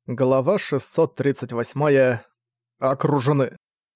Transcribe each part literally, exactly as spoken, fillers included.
Глава шестьсот тридцать восемь. Окружены.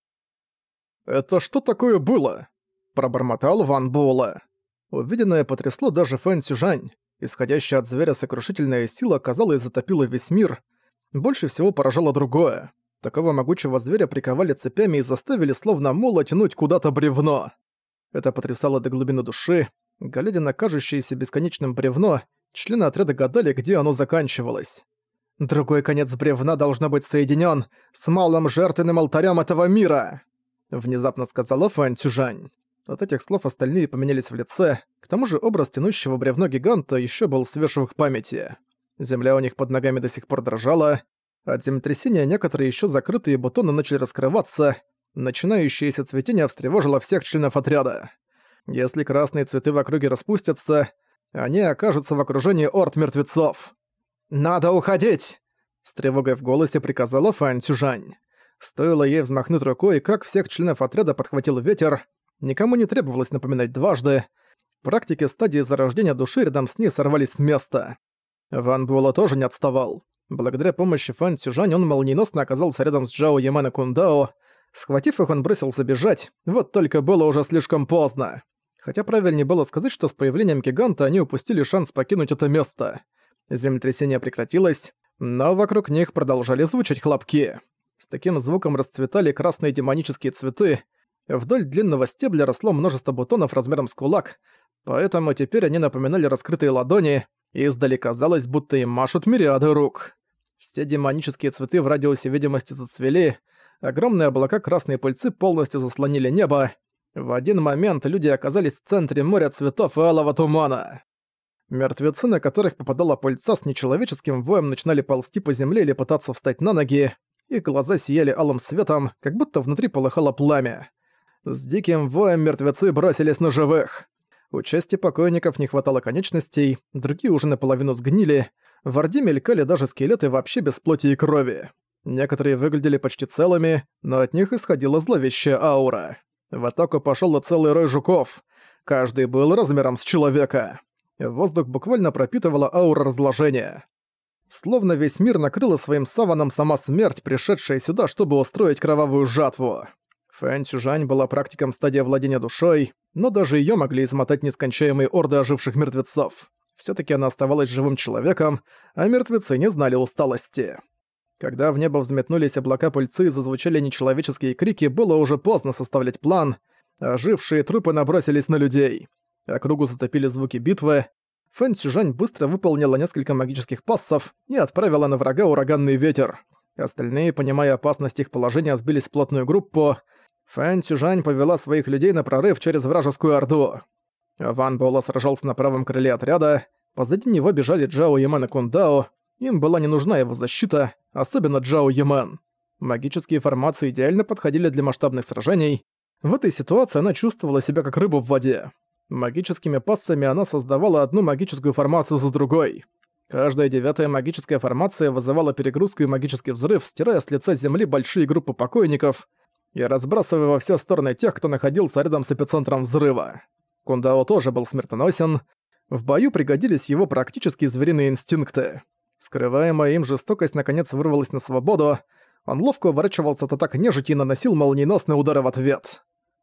«Это что такое было?» – пробормотал Ван Буэлэ. Увиденное потрясло даже Фэн Цюжань. Исходящая от зверя сокрушительная сила, казалось, затопила весь мир. Больше всего поражало другое. Такого могучего зверя приковали цепями и заставили словно мола тянуть куда-то бревно. Это потрясало до глубины души. Глядя на кажущееся бесконечным бревно, члены отряда гадали, где оно заканчивалось. «Другой конец бревна должно быть соединён с малым жертвенным алтарем этого мира!» Внезапно сказала Фэн Цюжань. От этих слов остальные поменялись в лице, к тому же образ тянущего бревно гиганта ещё был свеж в их памяти. Земля у них под ногами до сих пор дрожала, от землетрясения некоторые ещё закрытые бутоны начали раскрываться, начинающееся цветение встревожило всех членов отряда. Если красные цветы в округе распустятся, они окажутся в окружении орд мертвецов. «Надо уходить!» — с тревогой в голосе приказала Фэн Цюжань. Стоило ей взмахнуть рукой, как всех членов отряда подхватил ветер. Никому не требовалось напоминать дважды. Практики стадии зарождения души рядом с ней сорвались с места. Ван Буэлэ тоже не отставал. Благодаря помощи Фэн Цюжань он молниеносно оказался рядом с Джао Ямен и Кундао. Схватив их, он бросился бежать, вот только было уже слишком поздно. Хотя правильнее было сказать, что с появлением гиганта они упустили шанс покинуть это место. Землетрясение прекратилось, но вокруг них продолжали звучать хлопки. С таким звуком расцветали красные демонические цветы. Вдоль длинного стебля росло множество бутонов размером с кулак, поэтому теперь они напоминали раскрытые ладони, и издали казалось, будто им машут мириады рук. Все демонические цветы в радиусе видимости зацвели, огромные облака красной пыльцы полностью заслонили небо. В один момент люди оказались в центре моря цветов и алого тумана. Мертвецы, на которых попадала пыльца, с нечеловеческим воем начинали ползти по земле или пытаться встать на ноги. Их глаза сияли алым светом, как будто внутри полыхало пламя. С диким воем мертвецы бросились на живых. У части покойников не хватало конечностей, другие уже наполовину сгнили. В Орде мелькали даже скелеты вообще без плоти и крови. Некоторые выглядели почти целыми, но от них исходила зловещая аура. В атаку пошёл целый рой жуков. Каждый был размером с человека. Воздух буквально пропитывала аура разложения. Словно весь мир накрыла своим саваном сама смерть, пришедшая сюда, чтобы устроить кровавую жатву. Фэн Цюжань была практиком стадии владения душой, но даже её могли измотать нескончаемые орды оживших мертвецов. Всё-таки она оставалась живым человеком, а мертвецы не знали усталости. Когда в небо взметнулись облака пыльцы и зазвучали нечеловеческие крики, было уже поздно составлять план. Ожившие трупы набросились на людей. Округу затопили звуки битвы. Фэн Цюжань быстро выполнила несколько магических пассов и отправила на врага ураганный ветер. Остальные, понимая опасность их положения, сбились в плотную группу. Фэн Цюжань повела своих людей на прорыв через вражескую орду. Ван Буэлэ сражался на правом крыле отряда. Позади него бежали Джао Ямен и Кундао. Им была не нужна его защита, особенно Джао Ямен. Магические формации идеально подходили для масштабных сражений. В этой ситуации она чувствовала себя как рыба в воде. Магическими пассами она создавала одну магическую формацию за другой. Каждая девятая магическая формация вызывала перегрузку и магический взрыв, стирая с лица земли большие группы покойников и разбрасывая во все стороны тех, кто находился рядом с эпицентром взрыва. Кундао тоже был смертоносен. В бою пригодились его практически звериные инстинкты. Скрываемая им жестокость наконец вырвалась на свободу. Он ловко уворачивался от атак нежити и наносил молниеносные удары в ответ.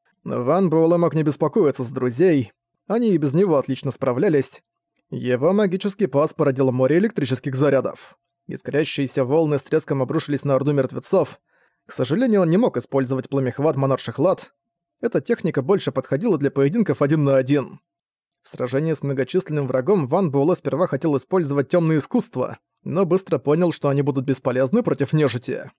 Ван Буэлэ мог не беспокоиться за друзей. Они и без него отлично справлялись. Его магический пас породил море электрических зарядов. Искрящиеся волны с треском обрушились на орду мертвецов. К сожалению, он не мог использовать пламехват монарших лад. Эта техника больше подходила для поединков один на один. В сражении с многочисленным врагом Ван Буэлэ сперва хотел использовать тёмные искусства, но быстро понял, что они будут бесполезны против нежити.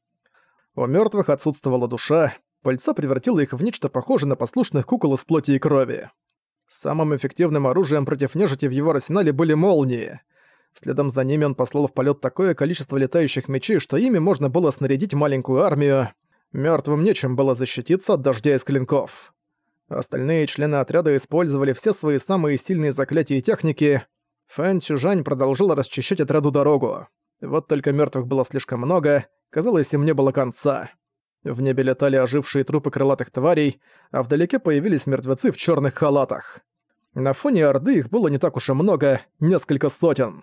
У мёртвых отсутствовала душа, пыльца превратила их в нечто похожее на послушных кукол из плоти и крови. Самым эффективным оружием против нежити в его арсенале были молнии. Следом за ними он послал в полет такое количество летающих мечей, что ими можно было снарядить маленькую армию. Мёртвым нечем было защититься от дождя из клинков. Остальные члены отряда использовали все свои самые сильные заклятия и техники. Фэн Цюжань продолжила расчищать отряду дорогу. Вот только мёртвых было слишком много, казалось, им не было конца. В небе летали ожившие трупы крылатых тварей, а вдалеке появились мертвецы в чёрных халатах. На фоне Орды их было не так уж и много, несколько сотен.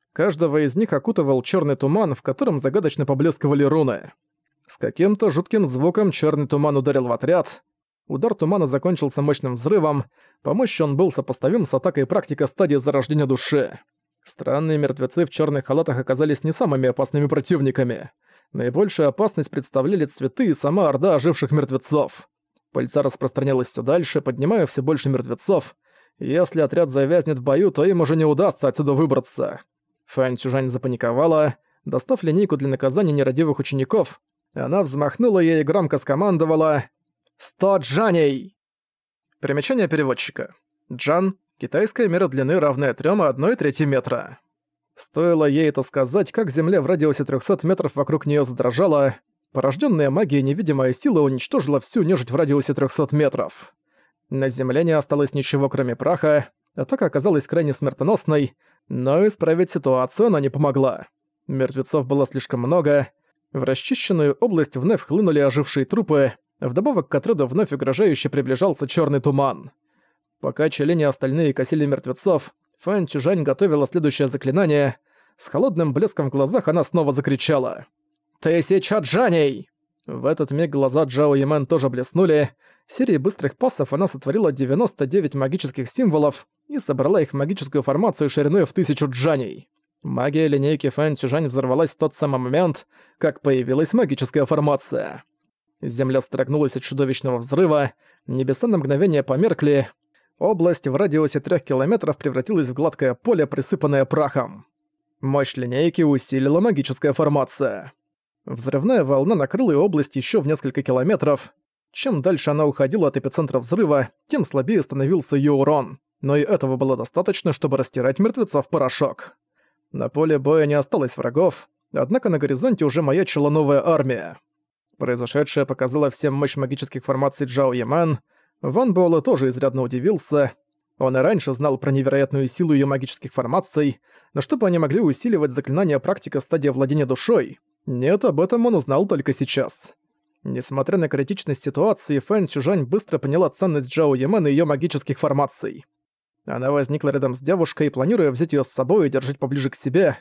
Каждого из них окутывал черный туман, в котором загадочно поблескивали руны. С каким-то жутким звуком черный туман ударил в отряд. Удар тумана закончился мощным взрывом, по мощи он был сопоставим с атакой практика стадии зарождения души. Странные мертвецы в черных халатах оказались не самыми опасными противниками. Наибольшую опасность представляли цветы и сама орда оживших мертвецов. Пыльца распространялась все дальше, поднимая все больше мертвецов. Если отряд завязнет в бою, то им уже не удастся отсюда выбраться. Фэн Цюжань запаниковала. Достав линейку для наказания нерадивых учеников, она взмахнула ей и громко скомандовала «Сто джаней!». Примечание переводчика. Джан — китайская мера длины, равная трём и одной трети метра. Стоило ей это сказать, как земля в радиусе трёхсот метров вокруг неё задрожала. Порождённая магией невидимая сила уничтожила всю нежить в радиусе трёхсот метров. На земле не осталось ничего, кроме праха. Атака оказалась крайне смертоносной, но исправить ситуацию она не помогла. Мертвецов было слишком много. В расчищенную область вновь хлынули ожившие трупы, вдобавок к отряду вновь угрожающе приближался черный туман. Пока челени остальные косили мертвецов, Фэн Цюжань готовила следующее заклинание. С холодным блеском в глазах она снова закричала «Тысяча джаней!». В этот миг глаза Джао Ямен тоже блеснули. Серией быстрых пассов она сотворила девяносто девять магических символов и собрала их в магическую формацию шириной в тысячу джаней. Магия линейки Фэн Цюжань взорвалась в тот самый момент, как появилась магическая формация. Земля строгнулась от чудовищного взрыва, небеса на мгновение померкли, область в радиусе трёх километров превратилась в гладкое поле, присыпанное прахом. Мощь линейки усилила магическая формация. Взрывная волна накрыла область ещё в несколько километров. Чем дальше она уходила от эпицентра взрыва, тем слабее становился её урон, но и этого было достаточно, чтобы растирать мертвецов в порошок. На поле боя не осталось врагов, однако на горизонте уже маячила новая армия. Произошедшее показало всем мощь магических формаций Джао Ямен. Ван Буэлэ тоже изрядно удивился. Он и раньше знал про невероятную силу её магических формаций, но чтобы они могли усиливать заклинания практика стадии владения душой, нет, об этом он узнал только сейчас. Несмотря на критичность ситуации, Фэн Цюжань быстро поняла ценность Джао Ямен и её магических формаций. Она возникла рядом с девушкой, планируя взять её с собой и держать поближе к себе.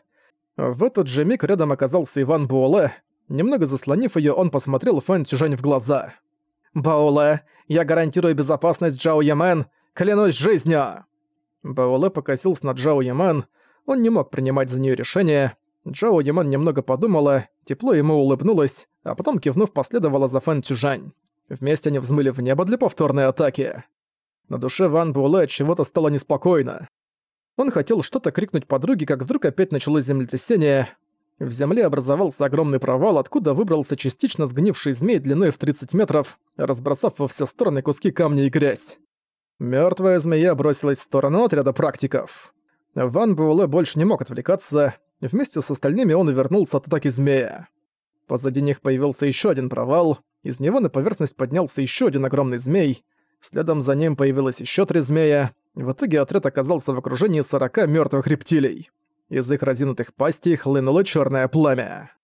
В этот же миг рядом оказался Ван Буэлэ. Немного заслонив её, он посмотрел Фэн Цюжань в глаза. «Буэлэ, я гарантирую безопасность Джао Ямен, клянусь жизнью!» Буэлэ покосился на Джао Ямен. Он не мог принимать за неё решение. Джао Ямен немного подумала, тепло ему улыбнулась, а потом, кивнув, последовала за Фэн Цюжань. Вместе они взмыли в небо для повторной атаки. На душе Ван Буэлэ от чего-то стало неспокойно. Он хотел что-то крикнуть подруге, как вдруг опять началось землетрясение. В земле образовался огромный провал, откуда выбрался частично сгнивший змей длиной в тридцать метров, разбросав во все стороны куски камня и грязь. Мёртвая змея бросилась в сторону отряда практиков. Ван Буэлэ больше не мог отвлекаться. Вместе с остальными он вернулся от атаки змея. Позади них появился ещё один провал, из него на поверхность поднялся ещё один огромный змей. Следом за ним появилось ещё три змея. В итоге отряд оказался в окружении сорока мёртвых рептилий. Из их разинутых пастей хлынуло чёрное пламя.